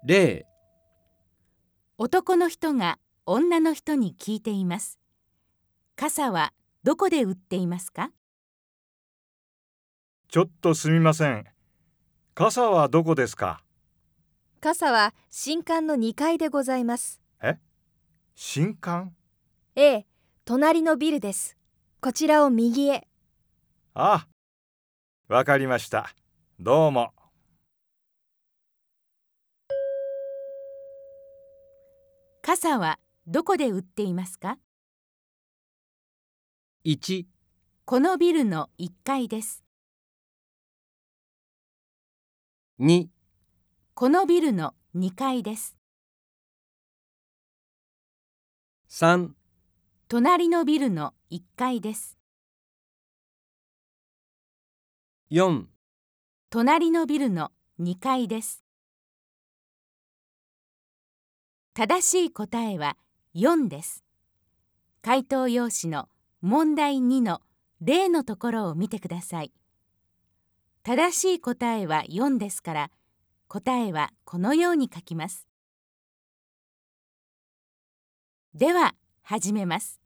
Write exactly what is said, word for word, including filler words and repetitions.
例、 男の人が女の人に聞いています。傘はどこで売っていますか？ ちょっとすみません。傘はどこですか？ 傘は新館のにかいでございます。 え？新館？ ええ、隣のビルです。こちらを右へ。 ああ、わかりました。どうも。 傘はどこで売っていますか？ いち、 このビルのいっかいです。 に、 このビルのにかいです。 さん、 隣のビルのいっかいです。 よん、 隣のビルのにかいです。正しい答えはよんです。回答用紙の問題にの例のところを見てください。正しい答えはよんですから、答えはこのように書きます。では、始めます。